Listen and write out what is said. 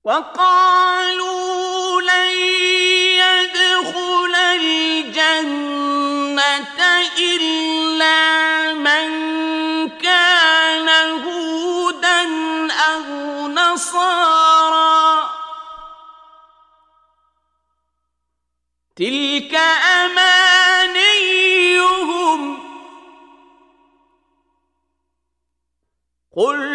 وقالوا لن يدخل الجنة إلا من كان هودا أو نصارى تلك أمانيهم قل